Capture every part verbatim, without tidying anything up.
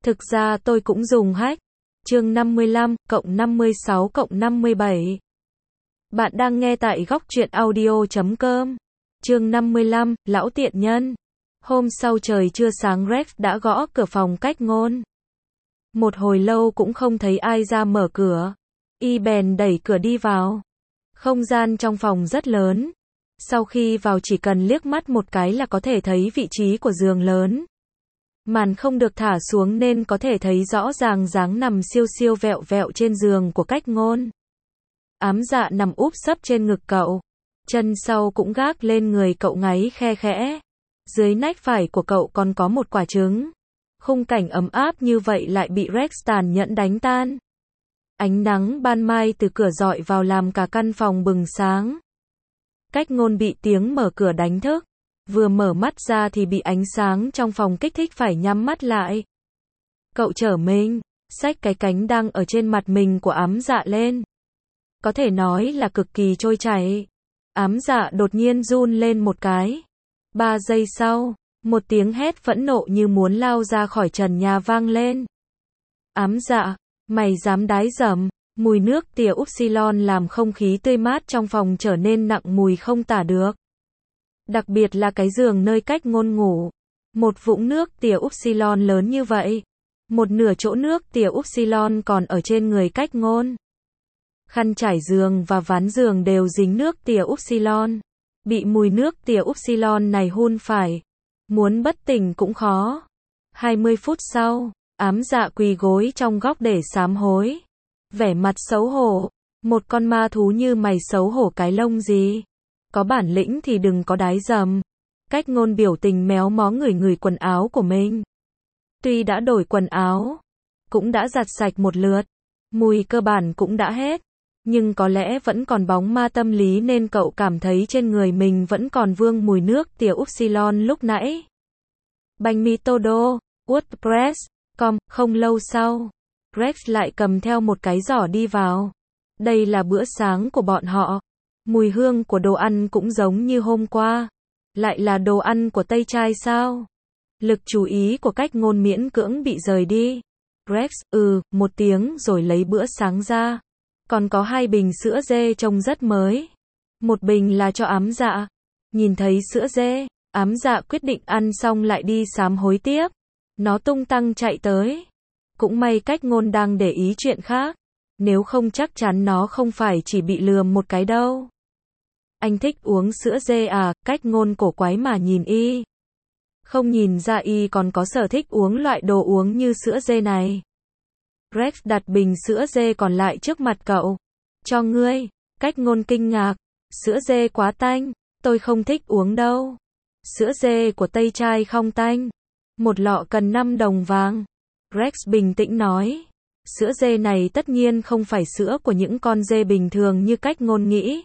Thực ra tôi cũng dùng hack. Chương năm mươi lăm, cộng năm mươi sáu cộng năm mươi bảy. Bạn đang nghe tại góc truyện audio chấm com. Chương năm mươi lăm, lão tiện nhân. Hôm sau trời chưa sáng Rex đã gõ cửa phòng Cách Ngôn. Một hồi lâu cũng không thấy ai ra mở cửa. Y bèn đẩy cửa đi vào. Không gian trong phòng rất lớn. Sau khi vào chỉ cần liếc mắt một cái là có thể thấy vị trí của giường lớn. Màn không được thả xuống nên có thể thấy rõ ràng dáng nằm siêu siêu vẹo vẹo trên giường của Cách Ngôn. Ám Dạ nằm úp sấp trên ngực cậu. Chân sau cũng gác lên người cậu ngáy khe khẽ. Dưới nách phải của cậu còn có một quả trứng. Khung cảnh ấm áp như vậy lại bị Rex tàn nhẫn đánh tan. Ánh nắng ban mai từ cửa rọi vào làm cả căn phòng bừng sáng. Cách Ngôn bị tiếng mở cửa đánh thức. Vừa mở mắt ra thì bị ánh sáng trong phòng kích thích phải nhắm mắt lại. Cậu trở mình, xách cái cánh đang ở trên mặt mình của Ám Dạ lên. Có thể nói là cực kỳ trôi chảy. Ám Dạ đột nhiên run lên một cái. Ba giây sau, một tiếng hét phẫn nộ như muốn lao ra khỏi trần nhà vang lên. Ám Dạ, mày dám đái dầm. Mùi nước tỉa upsilon làm không khí tươi mát trong phòng trở nên nặng mùi không tả được. Đặc biệt là cái giường nơi Cách Ngôn ngủ. Một vũng nước tỉa upsilon lớn như vậy. Một nửa chỗ nước tỉa upsilon còn ở trên người Cách Ngôn. Khăn trải giường và ván giường đều dính nước tỉa upsilon. Bị mùi nước tỉa upsilon này hun phải. Muốn bất tỉnh cũng khó. hai mươi phút sau, Ám Dạ quỳ gối trong góc để sám hối. Vẻ mặt xấu hổ. Một con ma thú như mày xấu hổ cái lông gì? Có bản lĩnh thì đừng có đái dầm. Cách Ngôn biểu tình méo mó ngửi ngửi quần áo của mình. Tuy đã đổi quần áo, cũng đã giặt sạch một lượt, mùi cơ bản cũng đã hết, nhưng có lẽ vẫn còn bóng ma tâm lý nên cậu cảm thấy trên người mình vẫn còn vương mùi nước tỉa upsilon lúc nãy. Bánh mì todo, WordPress, com, không lâu sau, Rex lại cầm theo một cái giỏ đi vào. Đây là bữa sáng của bọn họ. Mùi hương của đồ ăn cũng giống như hôm qua. Lại là đồ ăn của Tây Trai sao? Lực chú ý của Cách Ngôn miễn cưỡng bị rời đi. Rex, ừ, một tiếng rồi lấy bữa sáng ra. Còn có hai bình sữa dê trông rất mới. Một bình là cho Ám Dạ. Nhìn thấy sữa dê, Ám Dạ quyết định ăn xong lại đi sám hối tiếp. Nó tung tăng chạy tới. Cũng may Cách Ngôn đang để ý chuyện khác. Nếu không chắc chắn nó không phải chỉ bị lườm một cái đâu. Anh thích uống sữa dê à? Cách Ngôn cổ quái mà nhìn y. Không nhìn ra y còn có sở thích uống loại đồ uống như sữa dê này. Rex đặt bình sữa dê còn lại trước mặt cậu. Cho ngươi. Cách Ngôn kinh ngạc. Sữa dê quá tanh. Tôi không thích uống đâu. Sữa dê của Tây Trai không tanh. Một lọ cần năm đồng vàng. Rex bình tĩnh nói. Sữa dê này tất nhiên không phải sữa của những con dê bình thường như Cách Ngôn nghĩ.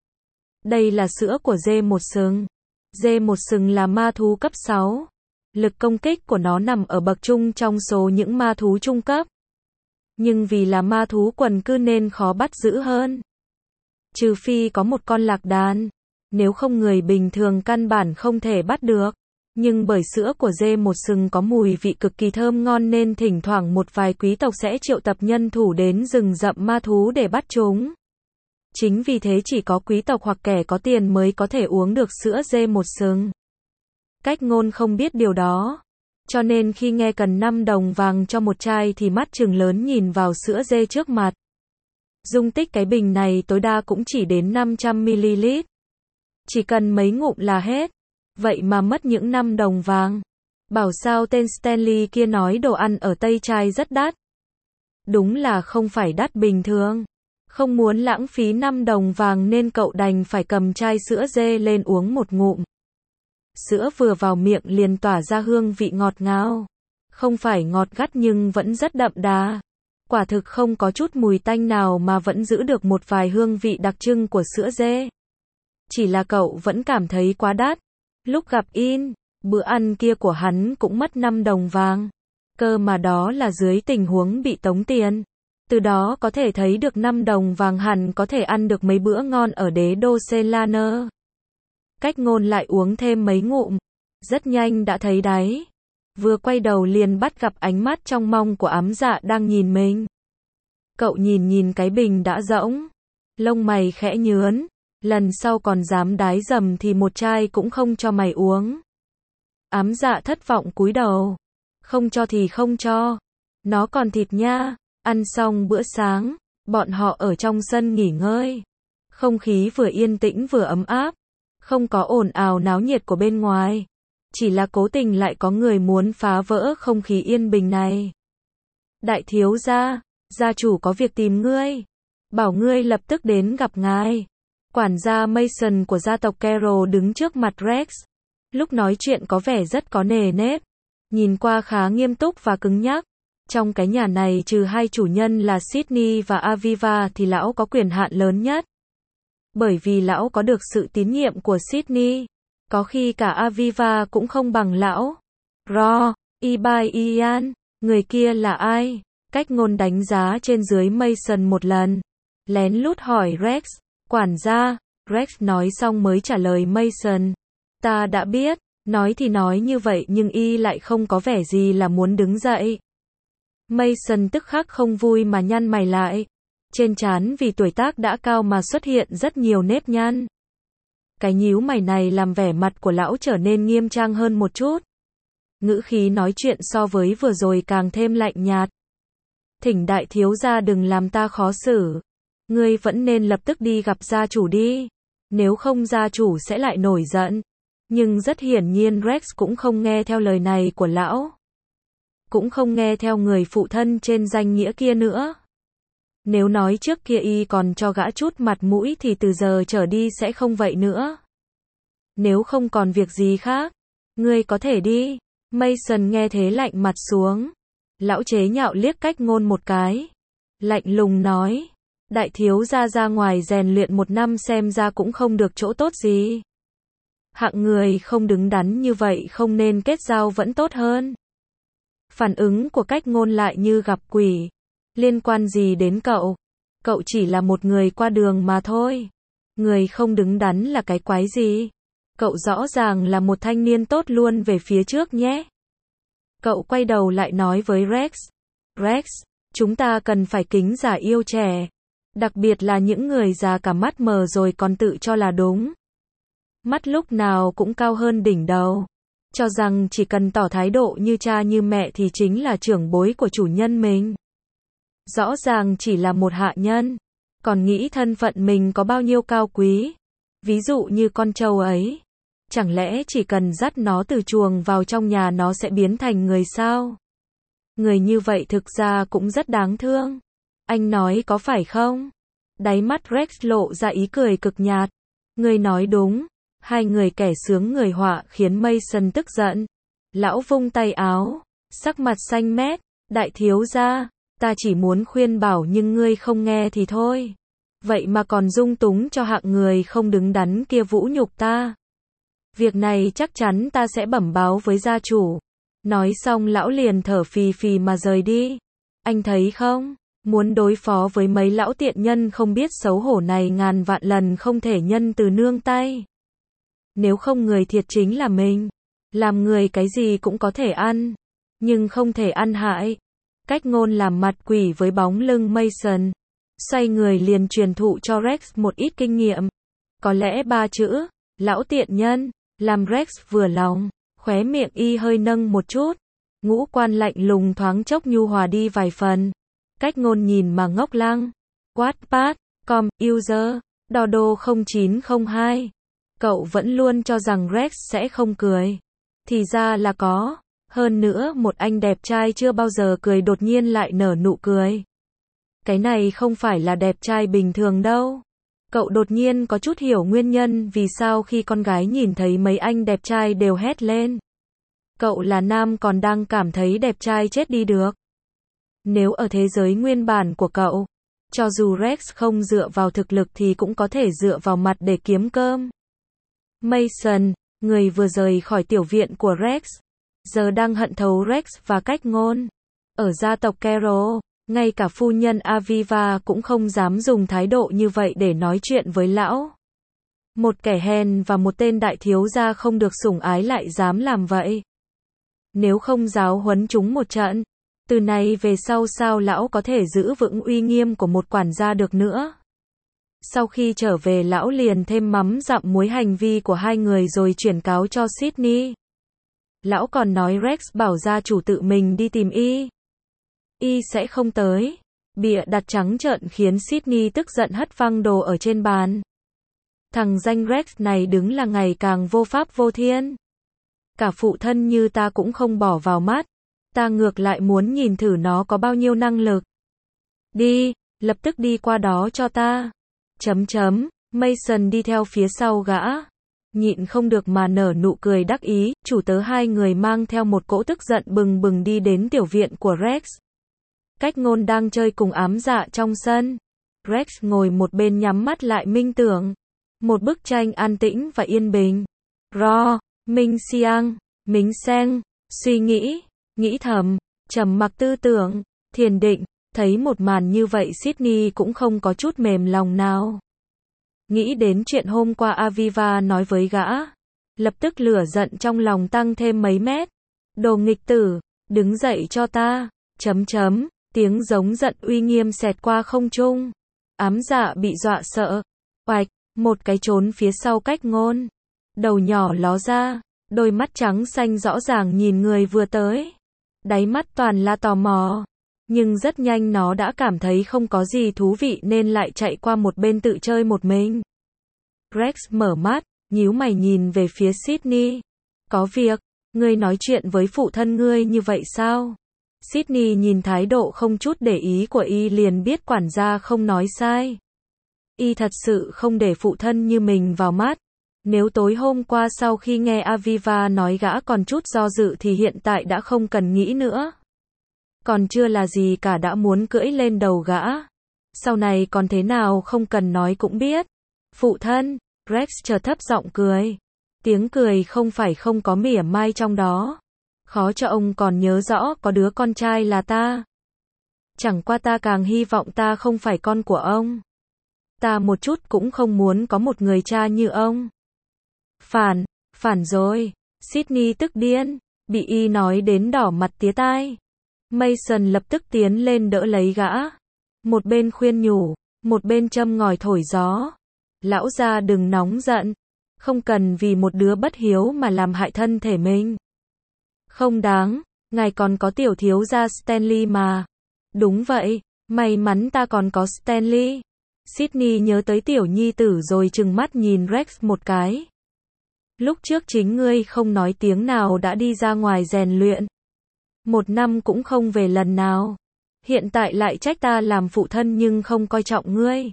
Đây là sữa của dê một sừng. Dê một sừng là ma thú cấp sáu. Lực công kích của nó nằm ở bậc trung trong số những ma thú trung cấp. Nhưng vì là ma thú quần cư nên khó bắt giữ hơn. Trừ phi có một con lạc đàn. Nếu không người bình thường căn bản không thể bắt được. Nhưng bởi sữa của dê một sừng có mùi vị cực kỳ thơm ngon nên thỉnh thoảng một vài quý tộc sẽ triệu tập nhân thủ đến rừng rậm ma thú để bắt chúng. Chính vì thế chỉ có quý tộc hoặc kẻ có tiền mới có thể uống được sữa dê một sừng. Cách Ngôn không biết điều đó. Cho nên khi nghe cần năm đồng vàng cho một chai thì mắt trừng lớn nhìn vào sữa dê trước mặt. Dung tích cái bình này tối đa cũng chỉ đến năm trăm mi li lít. Chỉ cần mấy ngụm là hết. Vậy mà mất những năm đồng vàng. Bảo sao tên Stanley kia nói đồ ăn ở Tây Trai rất đắt. Đúng là không phải đắt bình thường. Không muốn lãng phí năm đồng vàng nên cậu đành phải cầm chai sữa dê lên uống một ngụm. Sữa vừa vào miệng liền tỏa ra hương vị ngọt ngào. Không phải ngọt gắt nhưng vẫn rất đậm đà. Quả thực không có chút mùi tanh nào mà vẫn giữ được một vài hương vị đặc trưng của sữa dê. Chỉ là cậu vẫn cảm thấy quá đắt. Lúc gặp In, bữa ăn kia của hắn cũng mất năm đồng vàng. Cơ mà đó là dưới tình huống bị tống tiền. Từ đó có thể thấy được năm đồng vàng hẳn có thể ăn được mấy bữa ngon ở đế đô Selana. Cách Ngôn lại uống thêm mấy ngụm. Rất nhanh đã thấy đáy. Vừa quay đầu liền bắt gặp ánh mắt trong mong của ám dạ đang nhìn mình. Cậu nhìn nhìn cái bình đã rỗng. Lông mày khẽ nhướn. Lần sau còn dám đái dầm thì một chai cũng không cho mày uống. Ám dạ thất vọng cúi đầu. Không cho thì không cho. Nó còn thịt nha. Ăn xong bữa sáng, bọn họ ở trong sân nghỉ ngơi. Không khí vừa yên tĩnh vừa ấm áp. Không có ồn ào náo nhiệt của bên ngoài. Chỉ là cố tình lại có người muốn phá vỡ không khí yên bình này. Đại thiếu gia, gia chủ có việc tìm ngươi. Bảo ngươi lập tức đến gặp ngài. Quản gia Mason của gia tộc Carroll đứng trước mặt Rex. Lúc nói chuyện có vẻ rất có nề nếp. Nhìn qua khá nghiêm túc và cứng nhắc. Trong cái nhà này trừ hai chủ nhân là Sydney và Aviva thì lão có quyền hạn lớn nhất. Bởi vì lão có được sự tín nhiệm của Sydney. Có khi cả Aviva cũng không bằng lão. Ro, Ibai Ian, người kia là ai? Cách ngôn đánh giá trên dưới Mason một lần. Lén lút hỏi Rex. Quản gia, Rex nói xong mới trả lời Mason. Ta đã biết, nói thì nói như vậy nhưng y lại không có vẻ gì là muốn đứng dậy. Mason tức khắc không vui mà nhăn mày lại. Trên trán vì tuổi tác đã cao mà xuất hiện rất nhiều nếp nhăn. Cái nhíu mày này làm vẻ mặt của lão trở nên nghiêm trang hơn một chút. Ngữ khí nói chuyện so với vừa rồi càng thêm lạnh nhạt. Thỉnh đại thiếu gia đừng làm ta khó xử. Ngươi vẫn nên lập tức đi gặp gia chủ đi. Nếu không gia chủ sẽ lại nổi giận. Nhưng rất hiển nhiên Rex cũng không nghe theo lời này của lão. Cũng không nghe theo người phụ thân trên danh nghĩa kia nữa. Nếu nói trước kia y còn cho gã chút mặt mũi thì từ giờ trở đi sẽ không vậy nữa. Nếu không còn việc gì khác, ngươi có thể đi. Mason nghe thế lạnh mặt xuống. Lão chế nhạo liếc cách ngôn một cái. Lạnh lùng nói. Đại thiếu gia ra ngoài rèn luyện một năm xem ra cũng không được chỗ tốt gì. Hạng người không đứng đắn như vậy không nên kết giao vẫn tốt hơn. Phản ứng của cách ngôn lại như gặp quỷ. Liên quan gì đến cậu? Cậu chỉ là một người qua đường mà thôi. Người không đứng đắn là cái quái gì? Cậu rõ ràng là một thanh niên tốt luôn về phía trước nhé. Cậu quay đầu lại nói với Rex. Rex, chúng ta cần phải kính già yêu trẻ. Đặc biệt là những người già cả mắt mờ rồi còn tự cho là đúng. Mắt lúc nào cũng cao hơn đỉnh đầu. Cho rằng chỉ cần tỏ thái độ như cha như mẹ thì chính là trưởng bối của chủ nhân mình. Rõ ràng chỉ là một hạ nhân. Còn nghĩ thân phận mình có bao nhiêu cao quý. Ví dụ như con trâu ấy. Chẳng lẽ chỉ cần dắt nó từ chuồng vào trong nhà nó sẽ biến thành người sao? Người như vậy thực ra cũng rất đáng thương. Anh nói có phải không? Đáy mắt Rex lộ ra ý cười cực nhạt. Người nói đúng. Hai người kẻ sướng người họa khiến Mason tức giận. Lão vung tay áo. Sắc mặt xanh mét. Đại thiếu gia. Ta chỉ muốn khuyên bảo nhưng ngươi không nghe thì thôi. Vậy mà còn dung túng cho hạng người không đứng đắn kia vũ nhục ta. Việc này chắc chắn ta sẽ bẩm báo với gia chủ. Nói xong lão liền thở phì phì mà rời đi. Anh thấy không? Muốn đối phó với mấy lão tiện nhân không biết xấu hổ này ngàn vạn lần không thể nhân từ nương tay. Nếu không người thiệt chính là mình. Làm người cái gì cũng có thể ăn. Nhưng không thể ăn hại. Cách ngôn làm mặt quỷ với bóng lưng Mason. Xoay người liền truyền thụ cho Rex một ít kinh nghiệm. Có lẽ ba chữ, lão tiện nhân, làm Rex vừa lòng. Khóe miệng y hơi nâng một chút. Ngũ quan lạnh lùng thoáng chốc nhu hòa đi vài phần. Cách ngôn nhìn mà ngốc lăng. Wattpad, com, user, Dodo không chín không hai. Cậu vẫn luôn cho rằng Rex sẽ không cười. Thì ra là có. Hơn nữa một anh đẹp trai chưa bao giờ cười đột nhiên lại nở nụ cười. Cái này không phải là đẹp trai bình thường đâu. Cậu đột nhiên có chút hiểu nguyên nhân vì sao khi con gái nhìn thấy mấy anh đẹp trai đều hét lên. Cậu là nam còn đang cảm thấy đẹp trai chết đi được. Nếu ở thế giới nguyên bản của cậu, cho dù Rex không dựa vào thực lực thì cũng có thể dựa vào mặt để kiếm cơm. Mason, người vừa rời khỏi tiểu viện của Rex, giờ đang hận thấu Rex và cách ngôn. Ở gia tộc Carroll, ngay cả phu nhân Aviva cũng không dám dùng thái độ như vậy để nói chuyện với lão. Một kẻ hèn và một tên đại thiếu gia không được sủng ái lại dám làm vậy. Nếu không giáo huấn chúng một trận, từ này về sau sao lão có thể giữ vững uy nghiêm của một quản gia được nữa. Sau khi trở về lão liền thêm mắm dặm muối hành vi của hai người rồi chuyển cáo cho Sydney. Lão còn nói Rex bảo gia chủ tự mình đi tìm y. Y sẽ không tới. Bịa đặt trắng trợn khiến Sydney tức giận hất văng đồ ở trên bàn. Thằng danh Rex này đứng là ngày càng vô pháp vô thiên. Cả phụ thân như ta cũng không bỏ vào mắt. Ta ngược lại muốn nhìn thử nó có bao nhiêu năng lực. Đi, lập tức đi qua đó cho ta. Chấm chấm, Mason đi theo phía sau gã. Nhịn không được mà nở nụ cười đắc ý, chủ tớ hai người mang theo một cỗ tức giận bừng bừng đi đến tiểu viện của Rex. Cách Ngôn đang chơi cùng ám dạ trong sân. Rex ngồi một bên nhắm mắt lại minh tưởng. Một bức tranh an tĩnh và yên bình. Ro, Minh Siang, Minh Seng, suy nghĩ, nghĩ thầm, trầm mặc tư tưởng, thiền định, thấy một màn như vậy Sydney cũng không có chút mềm lòng nào. Nghĩ đến chuyện hôm qua Aviva nói với gã, lập tức lửa giận trong lòng tăng thêm mấy mét. Đồ nghịch tử, đứng dậy cho ta, chấm chấm, tiếng giống giận uy nghiêm xẹt qua không trung. Ám dạ bị dọa sợ, oạch, một cái trốn phía sau Cách Ngôn. Đầu nhỏ ló ra, đôi mắt trắng xanh rõ ràng nhìn người vừa tới. Đáy mắt toàn là tò mò. Nhưng rất nhanh nó đã cảm thấy không có gì thú vị nên lại chạy qua một bên tự chơi một mình. Rex mở mắt, nhíu mày nhìn về phía Sydney. Có việc, ngươi nói chuyện với phụ thân ngươi như vậy sao? Sydney nhìn thái độ không chút để ý của y liền biết quản gia không nói sai. Y thật sự không để phụ thân như mình vào mắt. Nếu tối hôm qua sau khi nghe Aviva nói gã còn chút do dự thì hiện tại đã không cần nghĩ nữa. Còn chưa là gì cả đã muốn cưỡi lên đầu gã. Sau này còn thế nào không cần nói cũng biết. Phụ thân, Rex chợt thấp giọng cười. Tiếng cười không phải không có mỉa mai trong đó. Khó cho ông còn nhớ rõ có đứa con trai là ta. Chẳng qua ta càng hy vọng ta không phải con của ông. Ta một chút cũng không muốn có một người cha như ông. Phản, phản rồi. Sydney tức điên, bị y nói đến đỏ mặt tía tai. Mason lập tức tiến lên đỡ lấy gã. Một bên khuyên nhủ, một bên châm ngòi thổi gió. Lão gia đừng nóng giận. Không cần vì một đứa bất hiếu mà làm hại thân thể mình. Không đáng, ngài còn có tiểu thiếu gia Stanley mà. Đúng vậy, may mắn ta còn có Stanley. Sydney nhớ tới tiểu nhi tử rồi trừng mắt nhìn Rex một cái. Lúc trước chính ngươi không nói tiếng nào đã đi ra ngoài rèn luyện. Một năm cũng không về lần nào. Hiện tại lại trách ta làm phụ thân nhưng không coi trọng ngươi.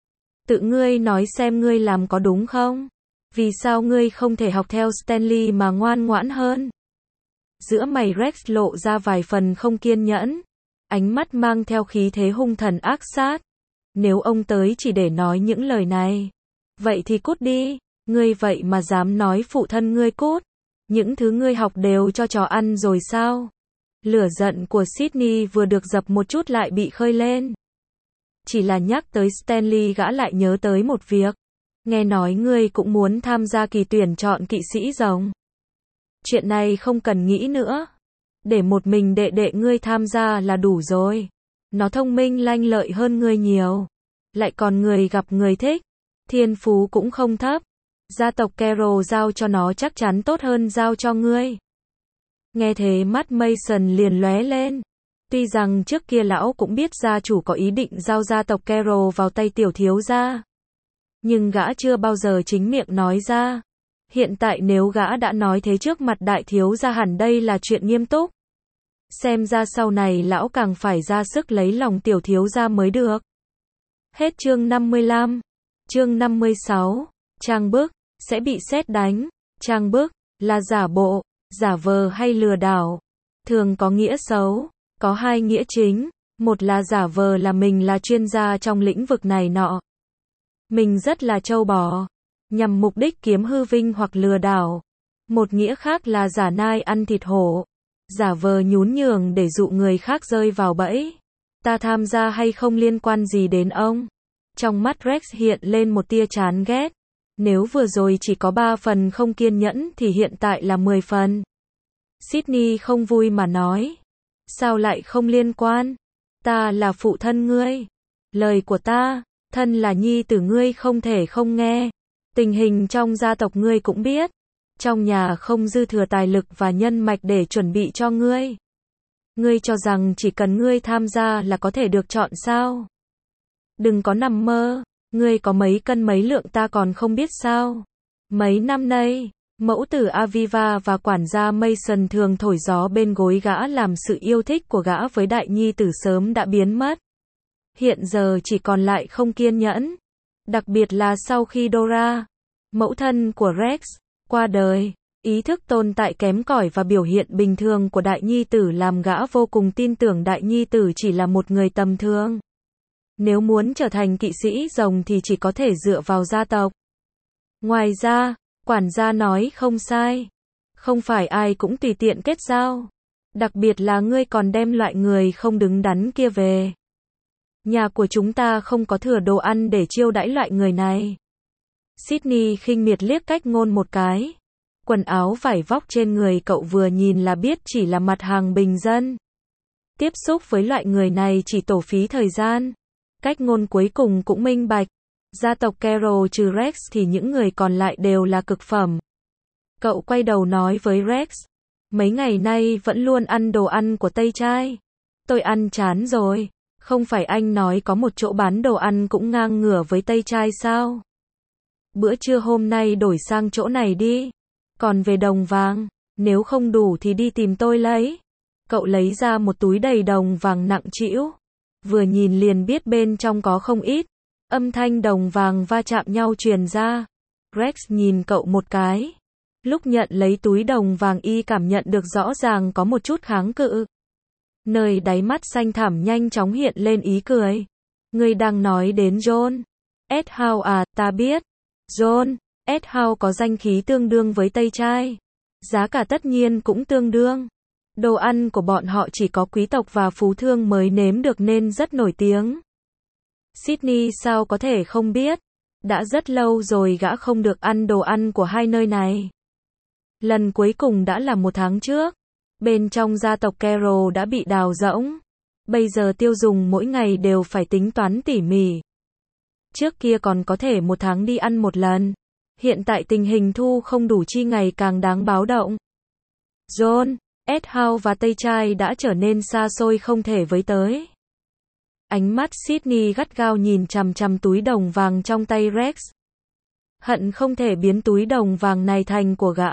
Tự ngươi nói xem ngươi làm có đúng không? Vì sao ngươi không thể học theo Stanley mà ngoan ngoãn hơn? Giữa mày Rex lộ ra vài phần không kiên nhẫn. Ánh mắt mang theo khí thế hung thần ác sát. Nếu ông tới chỉ để nói những lời này. Vậy thì cút đi. Ngươi vậy mà dám nói phụ thân ngươi cút. Những thứ ngươi học đều cho chó ăn rồi sao? Lửa giận của Sydney vừa được dập một chút lại bị khơi lên. Chỉ là nhắc tới Stanley gã lại nhớ tới một việc. Nghe nói ngươi cũng muốn tham gia kỳ tuyển chọn kỵ sĩ rồng. Chuyện này không cần nghĩ nữa. Để một mình đệ đệ ngươi tham gia là đủ rồi. Nó thông minh lanh lợi hơn ngươi nhiều. Lại còn người gặp người thích. Thiên phú cũng không thấp. Gia tộc Carroll giao cho nó chắc chắn tốt hơn giao cho ngươi. Nghe thế mắt Mason liền lóe lên. Tuy rằng trước kia lão cũng biết gia chủ có ý định giao gia tộc Carroll vào tay tiểu thiếu gia. Nhưng gã chưa bao giờ chính miệng nói ra. Hiện tại nếu gã đã nói thế trước mặt đại thiếu gia hẳn đây là chuyện nghiêm túc. Xem ra sau này lão càng phải ra sức lấy lòng tiểu thiếu gia mới được. Hết chương năm mươi lăm. Chương năm mươi sáu. Trang bức, sẽ bị sét đánh. Trang bức, là giả bộ, giả vờ hay lừa đảo. Thường có nghĩa xấu, có hai nghĩa chính. Một là giả vờ là mình là chuyên gia trong lĩnh vực này nọ. Mình rất là trâu bò. Nhằm mục đích kiếm hư vinh hoặc lừa đảo. Một nghĩa khác là giả nai ăn thịt hổ. Giả vờ nhún nhường để dụ người khác rơi vào bẫy. Ta tham gia hay không liên quan gì đến ông. Trong mắt Rex hiện lên một tia chán ghét. Nếu vừa rồi chỉ có ba phần không kiên nhẫn thì hiện tại là mười phần. Sydney không vui mà nói. Sao lại không liên quan? Ta là phụ thân ngươi. Lời của ta, thân là nhi tử ngươi không thể không nghe. Tình hình trong gia tộc ngươi cũng biết. Trong nhà không dư thừa tài lực và nhân mạch để chuẩn bị cho ngươi. Ngươi cho rằng chỉ cần ngươi tham gia là có thể được chọn sao? Đừng có nằm mơ, ngươi có mấy cân mấy lượng ta còn không biết sao? Mấy năm nay, mẫu tử Aviva và quản gia Mason thường thổi gió bên gối gã làm sự yêu thích của gã với đại nhi tử sớm đã biến mất. Hiện giờ chỉ còn lại không kiên nhẫn. Đặc biệt là sau khi Dora, mẫu thân của Rex, qua đời. Ý thức tồn tại kém cỏi và biểu hiện bình thường của đại nhi tử làm gã vô cùng tin tưởng đại nhi tử chỉ là một người tầm thường. Nếu muốn trở thành kỵ sĩ rồng thì chỉ có thể dựa vào gia tộc. Ngoài ra, quản gia nói không sai. Không phải ai cũng tùy tiện kết giao. Đặc biệt là ngươi còn đem loại người không đứng đắn kia về. Nhà của chúng ta không có thừa đồ ăn để chiêu đãi loại người này. Sydney khinh miệt liếc cách ngôn một cái. Quần áo vải vóc trên người cậu vừa nhìn là biết chỉ là mặt hàng bình dân. Tiếp xúc với loại người này chỉ tổ phí thời gian. Cách ngôn cuối cùng cũng minh bạch. Gia tộc Carroll trừ Rex thì những người còn lại đều là cực phẩm. Cậu quay đầu nói với Rex. Mấy ngày nay vẫn luôn ăn đồ ăn của Tây Trai. Tôi ăn chán rồi. Không phải anh nói có một chỗ bán đồ ăn cũng ngang ngửa với Tây Trai sao? Bữa trưa hôm nay đổi sang chỗ này đi. Còn về đồng vàng, nếu không đủ thì đi tìm tôi lấy. Cậu lấy ra một túi đầy đồng vàng nặng trĩu. Vừa nhìn liền biết bên trong có không ít. Âm thanh đồng vàng va chạm nhau truyền ra. Rex nhìn cậu một cái. Lúc nhận lấy túi đồng vàng y cảm nhận được rõ ràng có một chút kháng cự. Nơi đáy mắt xanh thẳm nhanh chóng hiện lên ý cười. Ngươi đang nói đến John Edhouse à, ta biết. John Edhouse có danh khí tương đương với Tây Trai. Giá cả tất nhiên cũng tương đương. Đồ ăn của bọn họ chỉ có quý tộc và phú thương mới nếm được nên rất nổi tiếng. Sydney sao có thể không biết. Đã rất lâu rồi gã không được ăn đồ ăn của hai nơi này. Lần cuối cùng đã là một tháng trước. Bên trong gia tộc Carroll đã bị đào rỗng. Bây giờ tiêu dùng mỗi ngày đều phải tính toán tỉ mỉ. Trước kia còn có thể một tháng đi ăn một lần. Hiện tại tình hình thu không đủ chi ngày càng đáng báo động. John Edhouse và Tây Trai đã trở nên xa xôi không thể với tới. Ánh mắt Sydney gắt gao nhìn chằm chằm túi đồng vàng trong tay Rex. Hận không thể biến túi đồng vàng này thành của gã.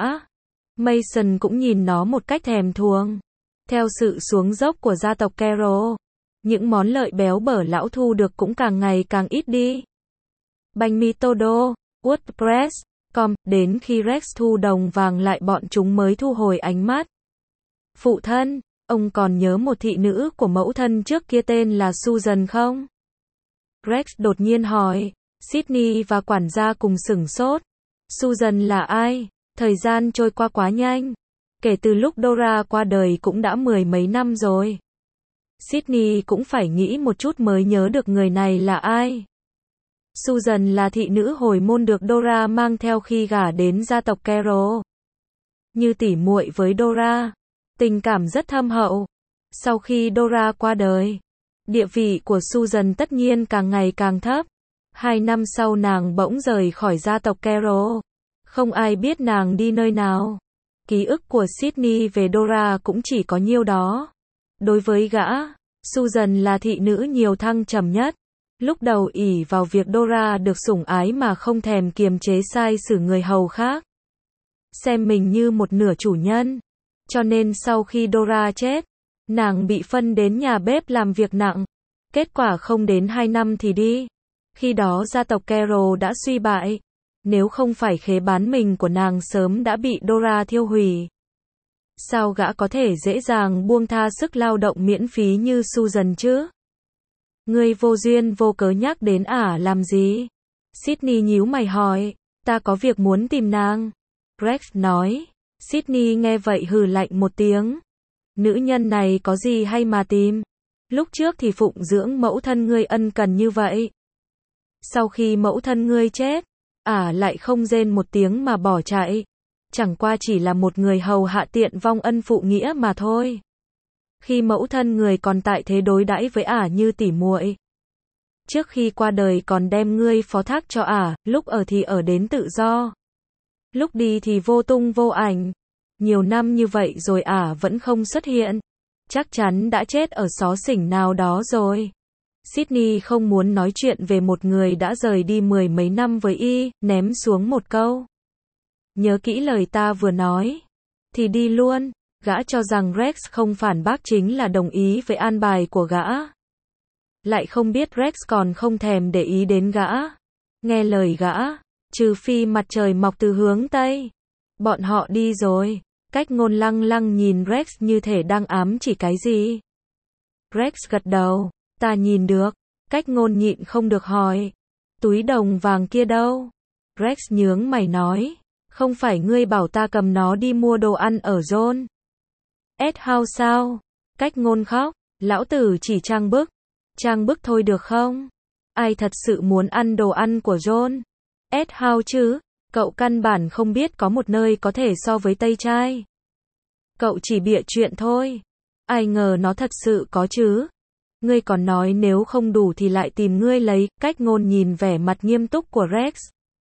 Mason cũng nhìn nó một cách thèm thuồng. Theo sự xuống dốc của gia tộc Carroll, những món lợi béo bở lão thu được cũng càng ngày càng ít đi. Bánh mì Todo, WordPress, com, đến khi Rex thu đồng vàng lại bọn chúng mới thu hồi ánh mắt. Phụ thân, ông còn nhớ một thị nữ của mẫu thân trước kia tên là Susan không? Rex đột nhiên hỏi. Sydney và quản gia cùng sửng sốt. Susan là ai? Thời gian trôi qua quá nhanh. Kể từ lúc Dora qua đời cũng đã mười mấy năm rồi. Sydney cũng phải nghĩ một chút mới nhớ được người này là ai. Susan là thị nữ hồi môn được Dora mang theo khi gả đến gia tộc Carroll. Như tỉ muội với Dora, tình cảm rất thâm hậu. Sau khi Dora qua đời, địa vị của Susan tất nhiên càng ngày càng thấp. Hai năm sau nàng bỗng rời khỏi gia tộc Carroll. Không ai biết nàng đi nơi nào. Ký ức của Sydney về Dora cũng chỉ có nhiêu đó. Đối với gã, Susan là thị nữ nhiều thăng trầm nhất. Lúc đầu ỷ vào việc Dora được sủng ái mà không thèm kiềm chế sai xử người hầu khác. Xem mình như một nửa chủ nhân. Cho nên sau khi Dora chết, nàng bị phân đến nhà bếp làm việc nặng. Kết quả không đến hai năm thì đi. Khi đó gia tộc Carroll đã suy bại. Nếu không phải khế bán mình của nàng sớm đã bị Dora thiêu hủy. Sao gã có thể dễ dàng buông tha sức lao động miễn phí như Susan chứ? Ngươi vô duyên vô cớ nhắc đến ả làm gì? Sydney nhíu mày hỏi. Ta có việc muốn tìm nàng. Rex nói. Sydney nghe vậy hừ lạnh một tiếng. Nữ nhân này có gì hay mà tìm? Lúc trước thì phụng dưỡng mẫu thân ngươi ân cần như vậy. Sau khi mẫu thân ngươi chết, ả lại không rên một tiếng mà bỏ chạy. chẳng qua chỉ là một người hầu hạ tiện vong ân phụ nghĩa mà thôi. Khi mẫu thân người còn tại thế đối đãi với ả như tỉ muội. Trước khi qua đời còn đem ngươi phó thác cho ả, lúc ở thì ở đến tự do. Lúc đi thì vô tung vô ảnh. Nhiều năm như vậy rồi ả vẫn không xuất hiện. Chắc chắn đã chết ở xó xỉnh nào đó rồi. Sydney không muốn nói chuyện về một người đã rời đi mười mấy năm với y, ném xuống một câu. Nhớ kỹ lời ta vừa nói. Thì đi luôn. Gã cho rằng Rex không phản bác chính là đồng ý với an bài của gã. Lại không biết Rex còn không thèm để ý đến gã. Nghe lời gã, trừ phi mặt trời mọc từ hướng Tây. Bọn họ đi rồi. Cách ngôn lăng lăng nhìn Rex như thể đang ám chỉ cái gì. Rex gật đầu. Ta nhìn được. Cách ngôn nhịn không được hỏi. Túi đồng vàng kia đâu? Rex nhướng mày nói. Không phải ngươi bảo ta cầm nó đi mua đồ ăn ở John S. House sao? Cách ngôn khóc. Lão tử chỉ trang bức. Trang bức thôi được không? Ai thật sự muốn ăn đồ ăn của John S. House chứ? Cậu căn bản không biết có một nơi có thể so với Tây Trai. Cậu chỉ bịa chuyện thôi. Ai ngờ nó thật sự có chứ. Ngươi còn nói nếu không đủ thì lại tìm ngươi lấy. Cách ngôn nhìn vẻ mặt nghiêm túc của Rex.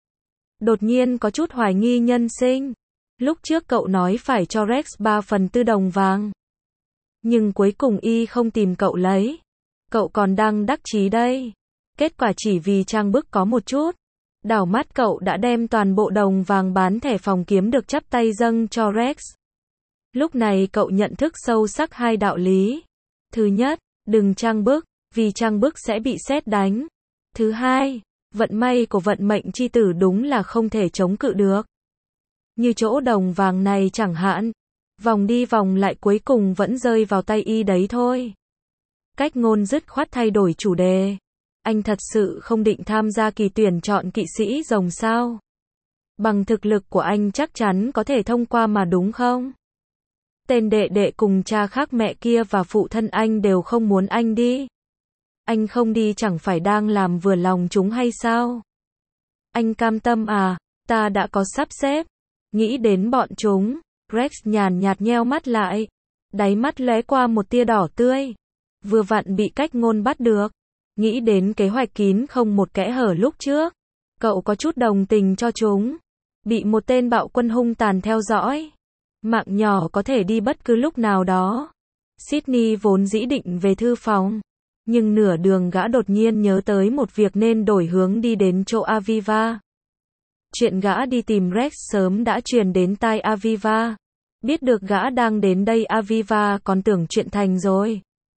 Đột nhiên có chút hoài nghi nhân sinh. Lúc trước cậu nói phải cho Rex ba phần tư đồng vàng. Nhưng cuối cùng y không tìm cậu lấy. Cậu còn đang đắc chí đây. Kết quả chỉ vì trang bức có một chút. Đảo mắt cậu đã đem toàn bộ đồng vàng bán thẻ phòng kiếm được chắp tay dâng cho Rex. Lúc này cậu nhận thức sâu sắc hai đạo lý. Thứ nhất, đừng trang bức, vì trang bức sẽ bị sét đánh. Thứ hai, vận may của vận mệnh chi tử đúng là không thể chống cự được. Như chỗ đồng vàng này chẳng hạn. Vòng đi vòng lại cuối cùng vẫn rơi vào tay y đấy thôi. Cách ngôn dứt khoát thay đổi chủ đề. Anh thật sự không định tham gia kỳ tuyển chọn kỵ sĩ rồng sao? Bằng thực lực của anh chắc chắn có thể thông qua mà đúng không? Tên đệ đệ cùng cha khác mẹ kia và phụ thân anh đều không muốn anh đi. Anh không đi chẳng phải đang làm vừa lòng chúng hay sao? Anh cam tâm à? Ta đã có sắp xếp. Nghĩ đến bọn chúng, Rex nhàn nhạt nheo mắt lại. Đáy mắt lóe qua một tia đỏ tươi. Vừa vặn bị cách ngôn bắt được. Nghĩ đến kế hoạch kín không một kẽ hở lúc trước. Cậu có chút đồng tình cho chúng. Bị một tên bạo quân hung tàn theo dõi. Mạng nhỏ có thể đi bất cứ lúc nào đó. Sydney vốn dĩ định về thư phòng. Nhưng nửa đường gã đột nhiên nhớ tới một việc nên đổi hướng đi đến chỗ Aviva. Chuyện gã đi tìm Rex sớm đã truyền đến tai Aviva. Biết được gã đang đến đây Aviva còn tưởng chuyện thành rồi.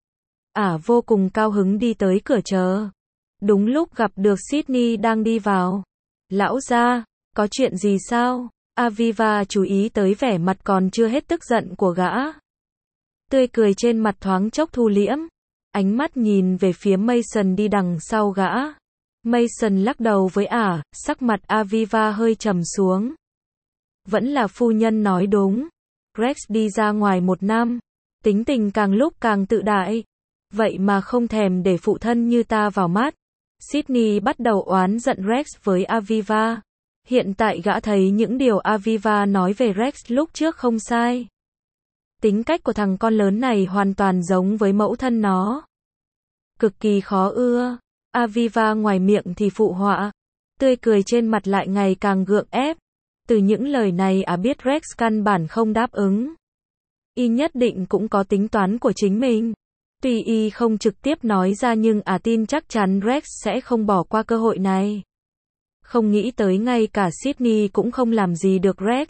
Ả à, vô cùng cao hứng đi tới cửa chờ. Đúng lúc gặp được Sydney đang đi vào. Lão gia, có chuyện gì sao? Aviva chú ý tới vẻ mặt còn chưa hết tức giận của gã. Tươi cười trên mặt thoáng chốc thu liễm. Ánh mắt nhìn về phía Mason đi đằng sau gã. Mason lắc đầu với ả, sắc mặt Aviva hơi trầm xuống. Vẫn là phu nhân nói đúng. Rex đi ra ngoài một năm. Tính tình càng lúc càng tự đại. Vậy mà không thèm để phụ thân như ta vào mắt. Sydney bắt đầu oán giận Rex với Aviva. Hiện tại gã thấy những điều Aviva nói về Rex lúc trước không sai. Tính cách của thằng con lớn này hoàn toàn giống với mẫu thân nó. Cực kỳ khó ưa. Aviva ngoài miệng thì phụ họa. Tươi cười trên mặt lại ngày càng gượng ép. Từ những lời này à biết Rex căn bản không đáp ứng. Y nhất định cũng có tính toán của chính mình. Tuy y không trực tiếp nói ra nhưng à tin chắc chắn Rex sẽ không bỏ qua cơ hội này. Không nghĩ tới ngay cả Sydney cũng không làm gì được Rex.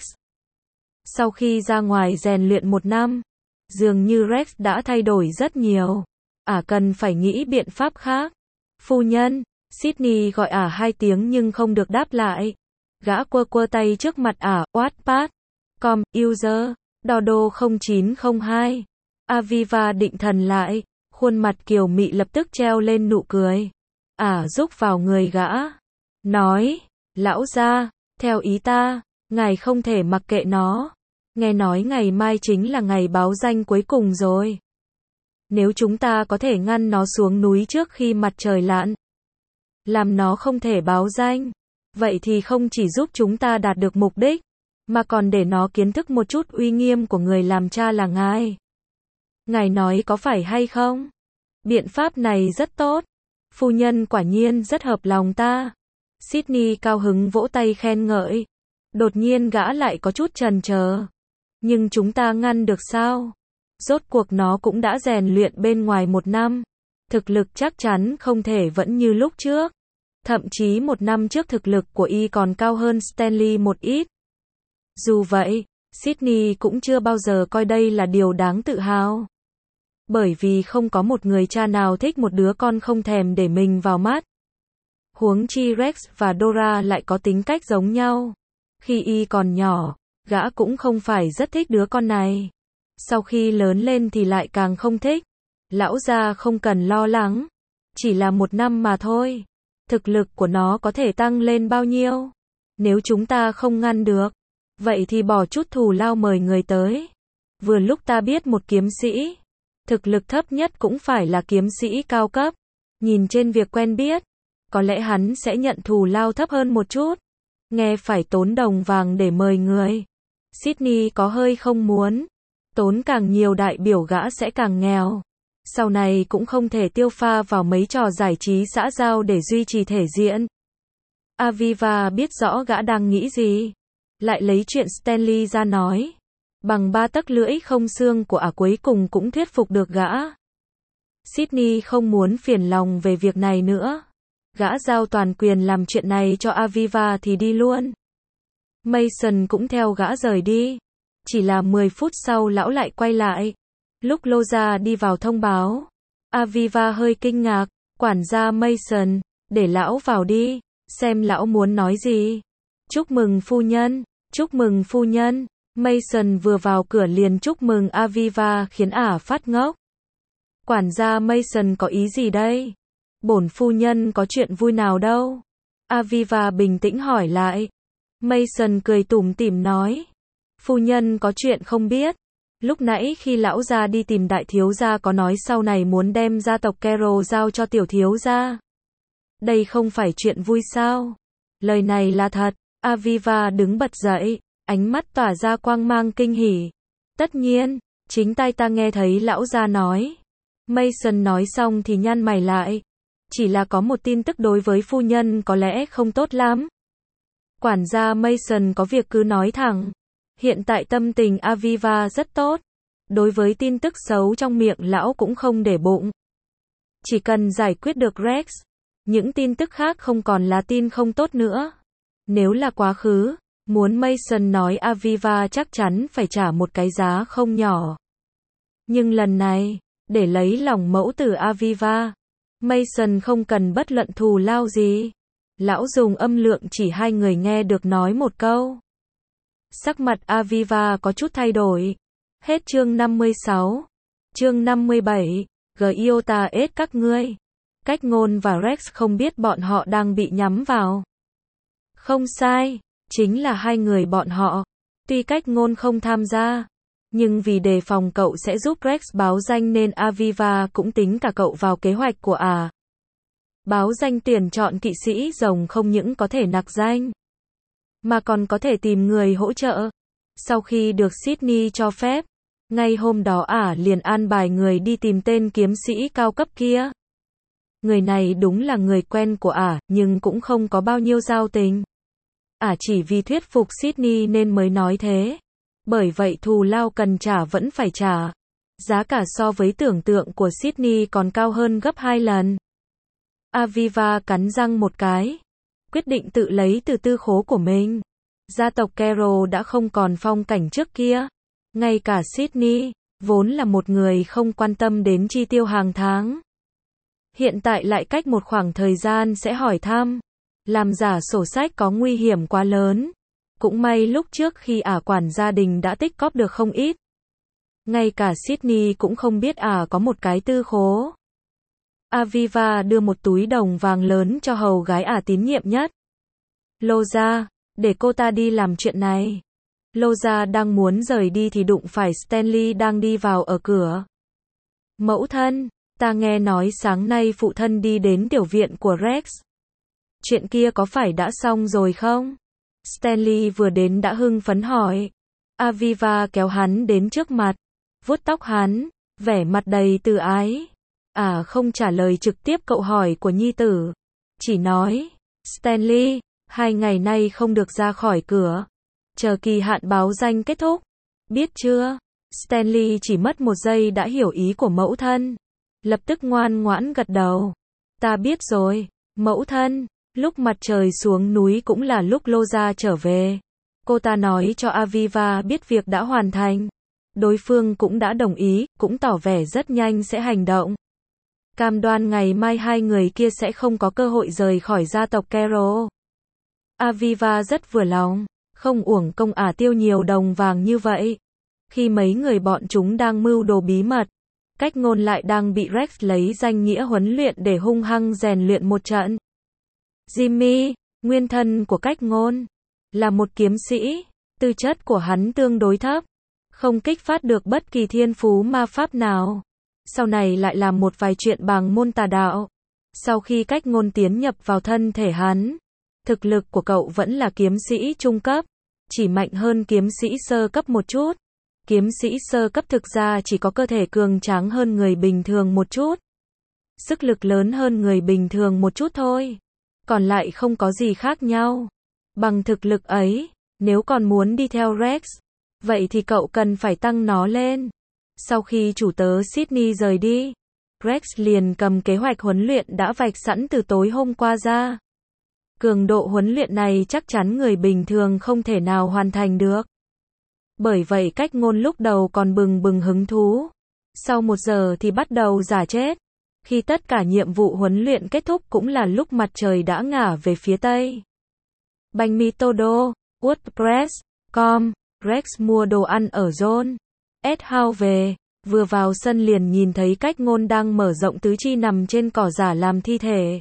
Sau khi ra ngoài rèn luyện một năm, dường như Rex đã thay đổi rất nhiều. Ả à cần phải nghĩ biện pháp khác. Phu nhân, Sydney gọi ả à hai tiếng nhưng không được đáp lại. Gã quơ quơ tay trước mặt ả, à, Wattpad, com, user, Dodo không chín không hai. Aviva định thần lại, khuôn mặt kiều mị lập tức treo lên nụ cười. Ả à rúc vào người gã. Nói, lão gia, theo ý ta, ngài không thể mặc kệ nó. Nghe nói ngày mai chính là ngày báo danh cuối cùng rồi. Nếu chúng ta có thể ngăn nó xuống núi trước khi mặt trời lặn, làm nó không thể báo danh, vậy thì không chỉ giúp chúng ta đạt được mục đích, mà còn để nó kiến thức một chút uy nghiêm của người làm cha là ngài. Ngài nói có phải hay không? Biện pháp này rất tốt. Phu nhân quả nhiên rất hợp lòng ta. Sydney cao hứng vỗ tay khen ngợi. Đột nhiên gã lại có chút chần chờ. Nhưng chúng ta ngăn được sao? Rốt cuộc nó cũng đã rèn luyện bên ngoài một năm. Thực lực chắc chắn không thể vẫn như lúc trước. Thậm chí một năm trước thực lực của y còn cao hơn Stanley một ít. Dù vậy, Sydney cũng chưa bao giờ coi đây là điều đáng tự hào. Bởi vì không có một người cha nào thích một đứa con không thèm để mình vào mắt. Huống chi Rex và Dora lại có tính cách giống nhau. Khi y còn nhỏ, gã cũng không phải rất thích đứa con này. Sau khi lớn lên thì lại càng không thích. Lão gia không cần lo lắng. Chỉ là một năm mà thôi. Thực lực của nó có thể tăng lên bao nhiêu? Nếu chúng ta không ngăn được, vậy thì bỏ chút thù lao mời người tới. Vừa lúc ta biết một kiếm sĩ. Thực lực thấp nhất cũng phải là kiếm sĩ cao cấp. Nhìn trên việc quen biết, có lẽ hắn sẽ nhận thù lao thấp hơn một chút. Nghe phải tốn đồng vàng để mời người. Sydney có hơi không muốn. Tốn càng nhiều đại biểu gã sẽ càng nghèo. Sau này cũng không thể tiêu pha vào mấy trò giải trí xã giao để duy trì thể diện. Aviva biết rõ gã đang nghĩ gì. Lại lấy chuyện Stanley ra nói. Bằng ba tấc lưỡi không xương của ả cuối cùng cũng thuyết phục được gã. Sydney không muốn phiền lòng về việc này nữa. Gã giao toàn quyền làm chuyện này cho Aviva thì đi luôn. Mason cũng theo gã rời đi. Chỉ là mười phút sau lão lại quay lại. Lúc Loza đi vào thông báo, Aviva hơi kinh ngạc. Quản gia Mason, để lão vào đi, xem lão muốn nói gì. Chúc mừng phu nhân, chúc mừng phu nhân. Mason vừa vào cửa liền chúc mừng Aviva khiến ả phát ngốc. Quản gia Mason có ý gì đây? Bổn phu nhân có chuyện vui nào đâu? Aviva bình tĩnh hỏi lại. Mason cười tủm tỉm nói. Phu nhân có chuyện không biết. Lúc nãy khi lão gia đi tìm đại thiếu gia có nói sau này muốn đem gia tộc Carroll giao cho tiểu thiếu gia. Đây không phải chuyện vui sao? Lời này là thật. Aviva đứng bật dậy, ánh mắt tỏa ra quang mang kinh hỉ. Tất nhiên, chính tai ta nghe thấy lão gia nói. Mason nói xong thì nhăn mày lại. Chỉ là có một tin tức đối với phu nhân có lẽ không tốt lắm. Quản gia Mason có việc cứ nói thẳng. Hiện tại tâm tình Aviva rất tốt. Đối với tin tức xấu trong miệng lão cũng không để bụng. Chỉ cần giải quyết được Rex, những tin tức khác không còn là tin không tốt nữa. Nếu là quá khứ, muốn Mason nói Aviva chắc chắn phải trả một cái giá không nhỏ. Nhưng lần này, để lấy lòng mẫu tử Aviva, Mason không cần bất luận thù lao gì. Lão dùng âm lượng chỉ hai người nghe được nói một câu. Sắc mặt Aviva có chút thay đổi. Hết chương năm mươi sáu. Chương năm mươi bảy. Giota ết các ngươi. Cách Ngôn và Rex không biết bọn họ đang bị nhắm vào. Không sai, chính là hai người bọn họ. Tuy Cách Ngôn không tham gia, nhưng vì đề phòng cậu sẽ giúp Rex báo danh nên Aviva cũng tính cả cậu vào kế hoạch của ả. À. Báo danh tuyển chọn kỵ sĩ rồng không những có thể nặc danh, mà còn có thể tìm người hỗ trợ. Sau khi được Sydney cho phép, ngay hôm đó ả à liền an bài người đi tìm tên kiếm sĩ cao cấp kia. Người này đúng là người quen của ả, à, nhưng cũng không có bao nhiêu giao tình. Ả à chỉ vì thuyết phục Sydney nên mới nói thế. Bởi vậy thù lao cần trả vẫn phải trả. Giá cả so với tưởng tượng của Sydney còn cao hơn gấp hai lần. Aviva cắn răng một cái, quyết định tự lấy từ tư khố của mình. Gia tộc Carroll đã không còn phong cảnh trước kia. Ngay cả Sydney, vốn là một người không quan tâm đến chi tiêu hàng tháng, hiện tại lại cách một khoảng thời gian sẽ hỏi thăm. Làm giả sổ sách có nguy hiểm quá lớn. Cũng may lúc trước khi ả quản gia đình đã tích cóp được không ít. Ngay cả Sydney cũng không biết ả có một cái tư khố. Aviva đưa một túi đồng vàng lớn cho hầu gái ả tín nhiệm nhất. Loza, để cô ta đi làm chuyện này. Loza đang muốn rời đi thì đụng phải Stanley đang đi vào ở cửa. Mẫu thân, ta nghe nói sáng nay phụ thân đi đến tiểu viện của Rex. Chuyện kia có phải đã xong rồi không? Stanley vừa đến đã hưng phấn hỏi. Aviva kéo hắn đến trước mặt, vuốt tóc hắn, vẻ mặt đầy từ ái. À không trả lời trực tiếp câu hỏi của nhi tử, chỉ nói, Stanley, hai ngày nay không được ra khỏi cửa, chờ kỳ hạn báo danh kết thúc, biết chưa? Stanley chỉ mất một giây đã hiểu ý của mẫu thân, lập tức ngoan ngoãn gật đầu. Ta biết rồi, mẫu thân. Lúc mặt trời xuống núi cũng là lúc Loza trở về. Cô ta nói cho Aviva biết việc đã hoàn thành. Đối phương cũng đã đồng ý, cũng tỏ vẻ rất nhanh sẽ hành động. Cam đoan ngày mai hai người kia sẽ không có cơ hội rời khỏi gia tộc Carroll. Aviva rất vừa lòng, không uổng công ả tiêu nhiều đồng vàng như vậy. Khi mấy người bọn chúng đang mưu đồ bí mật, Cách Ngôn lại đang bị Rex lấy danh nghĩa huấn luyện để hung hăng rèn luyện một trận. Jimmy, nguyên thân của Cách Ngôn, là một kiếm sĩ, tư chất của hắn tương đối thấp, không kích phát được bất kỳ thiên phú ma pháp nào. Sau này lại làm một vài chuyện bằng môn tà đạo. Sau khi Cách Ngôn tiến nhập vào thân thể hắn, thực lực của cậu vẫn là kiếm sĩ trung cấp, chỉ mạnh hơn kiếm sĩ sơ cấp một chút. Kiếm sĩ sơ cấp thực ra chỉ có cơ thể cường tráng hơn người bình thường một chút, sức lực lớn hơn người bình thường một chút thôi. Còn lại không có gì khác nhau. Bằng thực lực ấy, nếu còn muốn đi theo Rex, vậy thì cậu cần phải tăng nó lên. Sau khi chủ tớ Sydney rời đi, Rex liền cầm kế hoạch huấn luyện đã vạch sẵn từ tối hôm qua ra. Cường độ huấn luyện này chắc chắn người bình thường không thể nào hoàn thành được. Bởi vậy Cách Ngôn lúc đầu còn bừng bừng hứng thú. Sau một giờ thì bắt đầu giả chết. Khi tất cả nhiệm vụ huấn luyện kết thúc cũng là lúc mặt trời đã ngả về phía tây. Bánh mì Todo, WordPress, com, Rex mua đồ ăn ở John S. House về, vừa vào sân liền nhìn thấy Cách Ngôn đang mở rộng tứ chi nằm trên cỏ giả làm thi thể.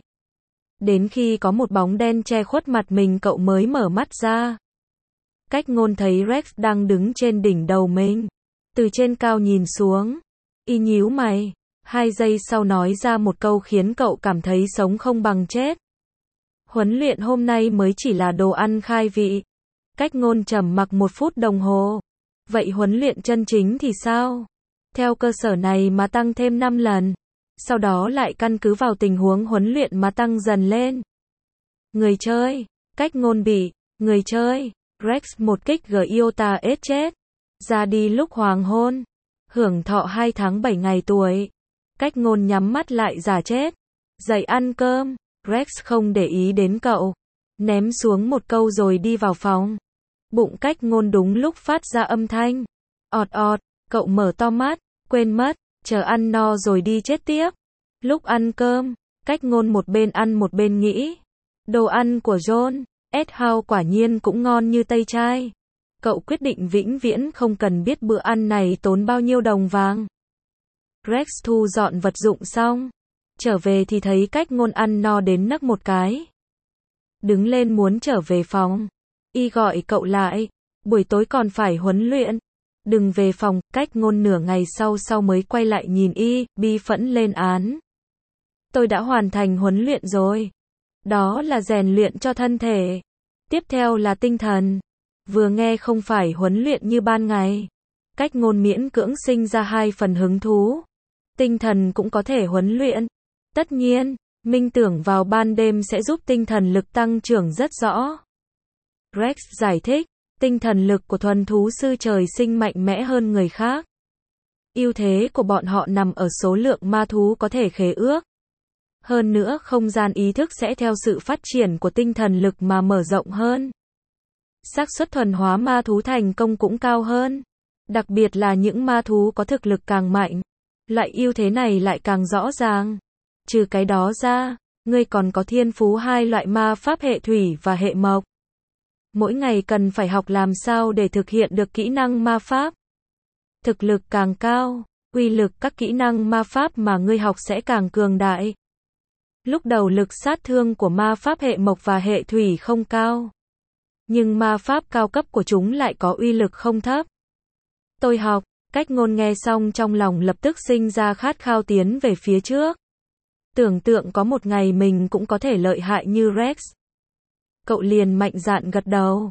Đến khi có một bóng đen che khuất mặt mình cậu mới mở mắt ra. Cách Ngôn thấy Rex đang đứng trên đỉnh đầu mình, từ trên cao nhìn xuống, y nhíu mày, hai giây sau nói ra một câu khiến cậu cảm thấy sống không bằng chết. Huấn luyện hôm nay mới chỉ là đồ ăn khai vị. Cách Ngôn trầm mặc một phút đồng hồ. Vậy huấn luyện chân chính thì sao? Theo cơ sở này mà tăng thêm năm lần, sau đó lại căn cứ vào tình huống huấn luyện mà tăng dần lên. Người chơi, Cách Ngôn bị, người chơi, Rex một kích Giota ết chết, ra đi lúc hoàng hôn, hưởng thọ hai tháng bảy ngày tuổi. Cách Ngôn nhắm mắt lại giả chết, dậy ăn cơm. Rex không để ý đến cậu, ném xuống một câu rồi đi vào phòng. Bụng Cách Ngôn đúng lúc phát ra âm thanh ọt ọt, cậu mở to mắt, quên mất, chờ ăn no rồi đi chết tiếp. Lúc ăn cơm, Cách Ngôn một bên ăn một bên nghĩ, đồ ăn của John S. House quả nhiên cũng ngon như Tây Trai. Cậu quyết định vĩnh viễn không cần biết bữa ăn này tốn bao nhiêu đồng vàng. Rex thu dọn vật dụng xong, trở về thì thấy Cách Ngôn ăn no đến nấc một cái. Đứng lên muốn trở về phòng, y gọi cậu lại, buổi tối còn phải huấn luyện, đừng về phòng. Cách Ngôn nửa ngày sau sau mới quay lại nhìn y, bi phẫn lên án. Tôi đã hoàn thành huấn luyện rồi. Đó là rèn luyện cho thân thể. Tiếp theo là tinh thần. Vừa nghe không phải huấn luyện như ban ngày. Cách Ngôn miễn cưỡng sinh ra hai phần hứng thú. Tinh thần cũng có thể huấn luyện. Tất nhiên, minh tưởng vào ban đêm sẽ giúp tinh thần lực tăng trưởng rất rõ. Rex giải thích, tinh thần lực của thuần thú sư trời sinh mạnh mẽ hơn người khác. Ưu thế của bọn họ nằm ở số lượng ma thú có thể khế ước. Hơn nữa không gian ý thức sẽ theo sự phát triển của tinh thần lực mà mở rộng hơn. Xác suất thuần hóa ma thú thành công cũng cao hơn. Đặc biệt là những ma thú có thực lực càng mạnh. Loại ưu thế này lại càng rõ ràng. Trừ cái đó ra, ngươi còn có thiên phú hai loại ma pháp hệ thủy và hệ mộc. Mỗi ngày cần phải học làm sao để thực hiện được kỹ năng ma pháp. Thực lực càng cao, uy lực các kỹ năng ma pháp mà ngươi học sẽ càng cường đại. Lúc đầu lực sát thương của ma pháp hệ mộc và hệ thủy không cao. Nhưng ma pháp cao cấp của chúng lại có uy lực không thấp. Tôi học, Cách Ngôn nghe xong trong lòng lập tức sinh ra khát khao tiến về phía trước. Tưởng tượng có một ngày mình cũng có thể lợi hại như Rex. Cậu liền mạnh dạn gật đầu.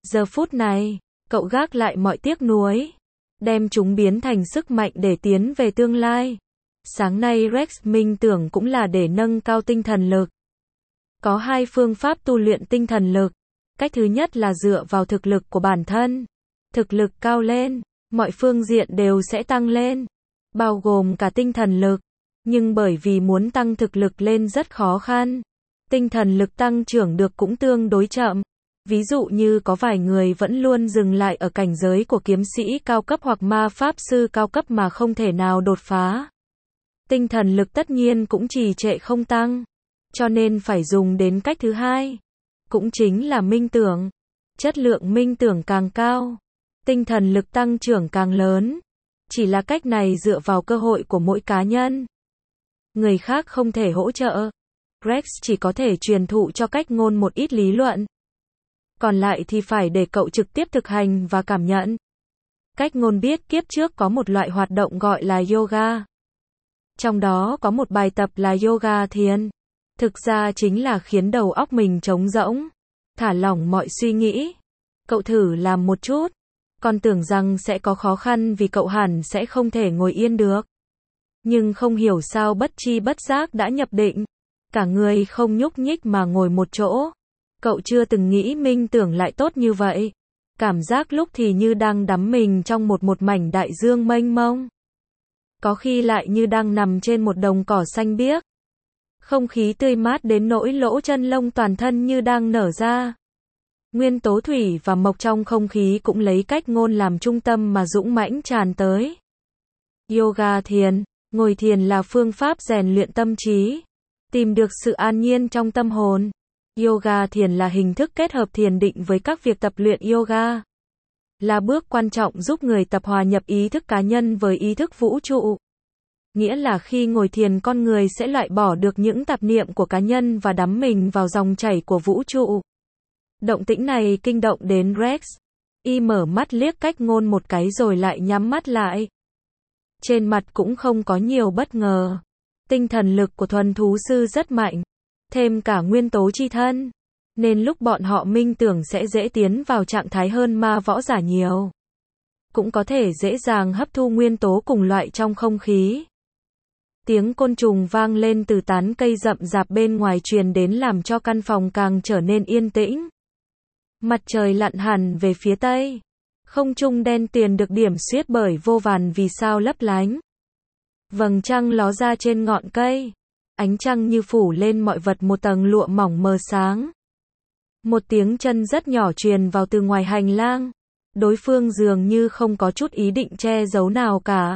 Giờ phút này, cậu gác lại mọi tiếc nuối, đem chúng biến thành sức mạnh để tiến về tương lai. Sáng nay Rex minh tưởng cũng là để nâng cao tinh thần lực. Có hai phương pháp tu luyện tinh thần lực. Cách thứ nhất là dựa vào thực lực của bản thân. Thực lực cao lên, mọi phương diện đều sẽ tăng lên, bao gồm cả tinh thần lực. Nhưng bởi vì muốn tăng thực lực lên rất khó khăn, tinh thần lực tăng trưởng được cũng tương đối chậm. Ví dụ như có vài người vẫn luôn dừng lại ở cảnh giới của kiếm sĩ cao cấp hoặc ma pháp sư cao cấp mà không thể nào đột phá. Tinh thần lực tất nhiên cũng trì trệ không tăng, cho nên phải dùng đến cách thứ hai, cũng chính là minh tưởng. Chất lượng minh tưởng càng cao, tinh thần lực tăng trưởng càng lớn. Chỉ là cách này dựa vào cơ hội của mỗi cá nhân. Người khác không thể hỗ trợ. Rex chỉ có thể truyền thụ cho cách ngôn một ít lý luận. Còn lại thì phải để cậu trực tiếp thực hành và cảm nhận. Cách ngôn biết kiếp trước có một loại hoạt động gọi là yoga. Trong đó có một bài tập là yoga thiền. Thực ra chính là khiến đầu óc mình trống rỗng, thả lỏng mọi suy nghĩ. Cậu thử làm một chút. Còn tưởng rằng sẽ có khó khăn vì cậu hẳn sẽ không thể ngồi yên được. Nhưng không hiểu sao bất chi bất giác đã nhập định. Cả người không nhúc nhích mà ngồi một chỗ. Cậu chưa từng nghĩ minh tưởng lại tốt như vậy. Cảm giác lúc thì như đang đắm mình trong một một mảnh đại dương mênh mông. Có khi lại như đang nằm trên một đồng cỏ xanh biếc. Không khí tươi mát đến nỗi lỗ chân lông toàn thân như đang nở ra. Nguyên tố thủy và mộc trong không khí cũng lấy cách ngôn làm trung tâm mà dũng mãnh tràn tới. Yoga thiền, ngồi thiền là phương pháp rèn luyện tâm trí, tìm được sự an nhiên trong tâm hồn. Yoga thiền là hình thức kết hợp thiền định với các việc tập luyện yoga. Là bước quan trọng giúp người tập hòa nhập ý thức cá nhân với ý thức vũ trụ. Nghĩa là khi ngồi thiền con người sẽ loại bỏ được những tạp niệm của cá nhân và đắm mình vào dòng chảy của vũ trụ. Động tĩnh này kinh động đến Rex. Y mở mắt liếc cách ngôn một cái rồi lại nhắm mắt lại. Trên mặt cũng không có nhiều bất ngờ. Tinh thần lực của thuần thú sư rất mạnh. Thêm cả nguyên tố chi thân. Nên lúc bọn họ minh tưởng sẽ dễ tiến vào trạng thái hơn ma võ giả nhiều. Cũng có thể dễ dàng hấp thu nguyên tố cùng loại trong không khí. Tiếng côn trùng vang lên từ tán cây rậm rạp bên ngoài truyền đến làm cho căn phòng càng trở nên yên tĩnh. Mặt trời lặn hẳn về phía tây. Không trung đen tuyền được điểm xuyết bởi vô vàn vì sao lấp lánh. Vầng trăng ló ra trên ngọn cây. Ánh trăng như phủ lên mọi vật một tầng lụa mỏng mờ sáng. Một tiếng chân rất nhỏ truyền vào từ ngoài hành lang. Đối phương dường như không có chút ý định che giấu nào cả.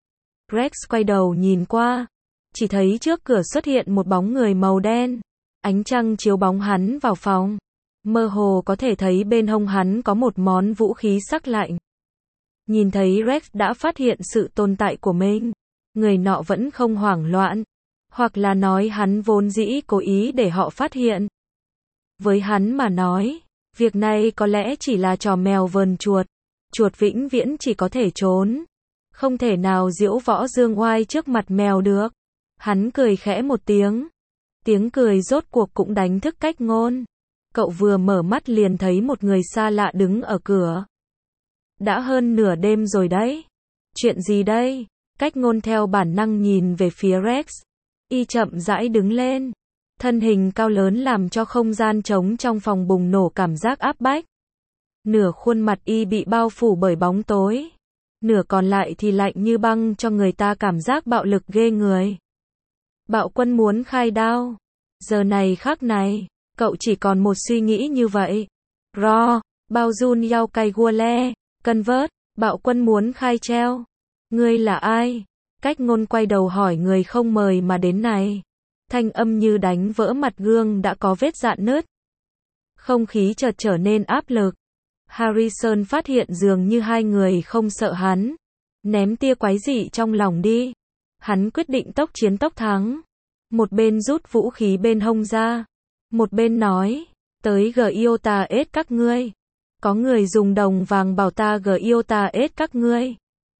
Rex quay đầu nhìn qua. Chỉ thấy trước cửa xuất hiện một bóng người màu đen. Ánh trăng chiếu bóng hắn vào phòng. Mơ hồ có thể thấy bên hông hắn có một món vũ khí sắc lạnh. Nhìn thấy Rex đã phát hiện sự tồn tại của mình. Người nọ vẫn không hoảng loạn. Hoặc là nói hắn vốn dĩ cố ý để họ phát hiện. Với hắn mà nói, việc này có lẽ chỉ là trò mèo vờn chuột. Chuột vĩnh viễn chỉ có thể trốn. Không thể nào diễu võ dương oai trước mặt mèo được. Hắn cười khẽ một tiếng. Tiếng cười rốt cuộc cũng đánh thức cách ngôn. Cậu vừa mở mắt liền thấy một người xa lạ đứng ở cửa. Đã hơn nửa đêm rồi đấy. Chuyện gì đây? Cách ngôn theo bản năng nhìn về phía Rex. Y chậm rãi đứng lên. Thân hình cao lớn làm cho không gian trống trong phòng bùng nổ cảm giác áp bách. Nửa khuôn mặt y bị bao phủ bởi bóng tối. Nửa còn lại thì lạnh như băng cho người ta cảm giác bạo lực ghê người. Bạo quân muốn khai đao. Giờ này khắc này, cậu chỉ còn một suy nghĩ như vậy. Ro, bao jun yao cay gua le, cân vớt, bạo quân muốn khai treo. Ngươi là ai? Cách ngôn quay đầu hỏi người không mời mà đến này. Thanh âm như đánh vỡ mặt gương đã có vết rạn nứt. Không khí chợt trở nên áp lực. Harrison phát hiện dường như hai người không sợ hắn. Ném tia quái dị trong lòng đi. Hắn quyết định tốc chiến tốc thắng. Một bên rút vũ khí bên hông ra. Một bên nói, tới Giota ết các ngươi. Có người dùng đồng vàng bảo ta Giota ết các ngươi.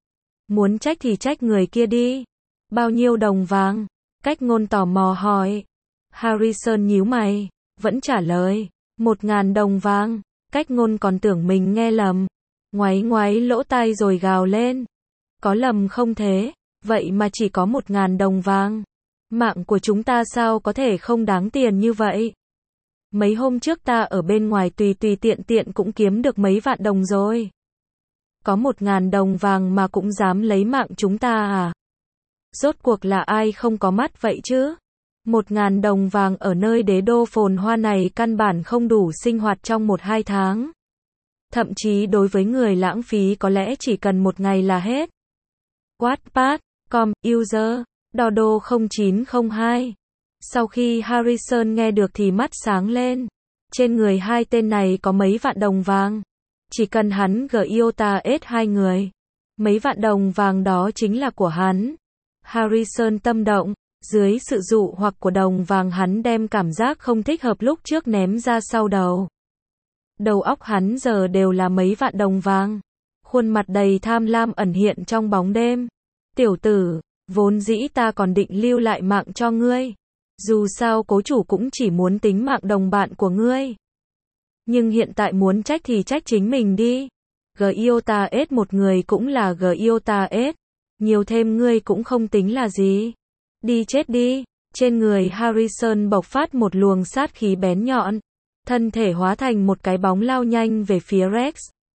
Muốn trách thì trách người kia đi. Bao nhiêu đồng vàng? Cách ngôn tò mò hỏi. Harrison nhíu mày, vẫn trả lời, một ngàn đồng vàng. Cách Ngôn còn tưởng mình nghe lầm, ngoáy ngoáy lỗ tai rồi gào lên. Có lầm không thế? Vậy mà chỉ có một ngàn đồng vàng. Mạng của chúng ta sao có thể không đáng tiền như vậy? Mấy hôm trước ta ở bên ngoài tùy tùy tiện tiện cũng kiếm được mấy vạn đồng rồi. Có một ngàn đồng vàng mà cũng dám lấy mạng chúng ta à? Rốt cuộc là ai không có mắt vậy chứ? Một ngàn đồng vàng ở nơi đế đô phồn hoa này căn bản không đủ sinh hoạt trong một hai tháng. Thậm chí đối với người lãng phí có lẽ chỉ cần một ngày là hết. Wattpad, com, user, Dodo không chín không hai. Sau khi Harrison nghe được thì mắt sáng lên. Trên người hai tên này có mấy vạn đồng vàng. Chỉ cần hắn gửi iota ét hai người. Mấy vạn đồng vàng đó chính là của hắn. Harrison tâm động. Dưới sự dụ hoặc của đồng vàng hắn đem cảm giác không thích hợp lúc trước ném ra sau đầu. Đầu óc hắn giờ đều là mấy vạn đồng vàng. Khuôn mặt đầy tham lam ẩn hiện trong bóng đêm. Tiểu tử, vốn dĩ ta còn định lưu lại mạng cho ngươi. Dù sao cố chủ cũng chỉ muốn tính mạng đồng bạn của ngươi. Nhưng hiện tại muốn trách thì trách chính mình đi. giota ét một người cũng là giota ét. Nhiều thêm ngươi cũng không tính là gì. Đi chết đi. Trên người Harrison bộc phát một luồng sát khí bén nhọn. Thân thể hóa thành một cái bóng lao nhanh về phía Rex.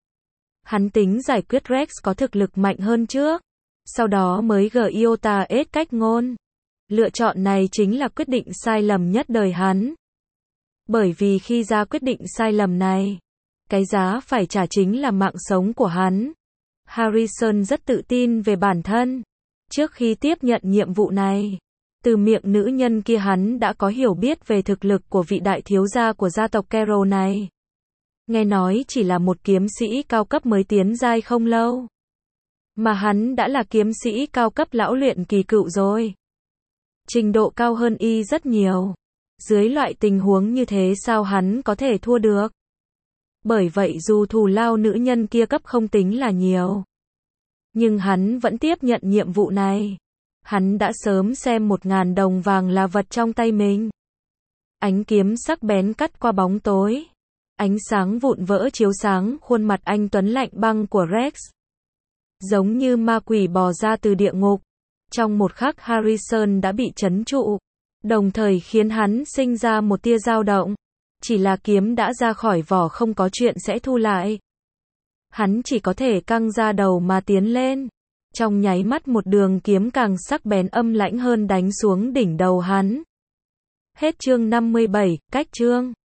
Hắn tính giải quyết Rex có thực lực mạnh hơn trước. Sau đó mới giota ét Cách Ngôn. Lựa chọn này chính là quyết định sai lầm nhất đời hắn. Bởi vì khi ra quyết định sai lầm này, cái giá phải trả chính là mạng sống của hắn. Harrison rất tự tin về bản thân. Trước khi tiếp nhận nhiệm vụ này, từ miệng nữ nhân kia hắn đã có hiểu biết về thực lực của vị đại thiếu gia của gia tộc Carroll này. Nghe nói chỉ là một kiếm sĩ cao cấp mới tiến giai không lâu. Mà hắn đã là kiếm sĩ cao cấp lão luyện kỳ cựu rồi. Trình độ cao hơn y rất nhiều. Dưới loại tình huống như thế sao hắn có thể thua được? Bởi vậy dù thù lao nữ nhân kia cấp không tính là nhiều, nhưng hắn vẫn tiếp nhận nhiệm vụ này. Hắn đã sớm xem một ngàn đồng vàng là vật trong tay mình. Ánh kiếm sắc bén cắt qua bóng tối. Ánh sáng vụn vỡ chiếu sáng khuôn mặt anh tuấn lạnh băng của Rex. Giống như ma quỷ bò ra từ địa ngục. Trong một khắc Harrison đã bị trấn trụ, đồng thời khiến hắn sinh ra một tia dao động. Chỉ là kiếm đã ra khỏi vỏ không có chuyện sẽ thu lại. Hắn chỉ có thể căng ra đầu mà tiến lên. Trong nháy mắt một đường kiếm càng sắc bén âm lãnh hơn đánh xuống đỉnh đầu hắn. Hết chương năm mươi bảy, cách chương.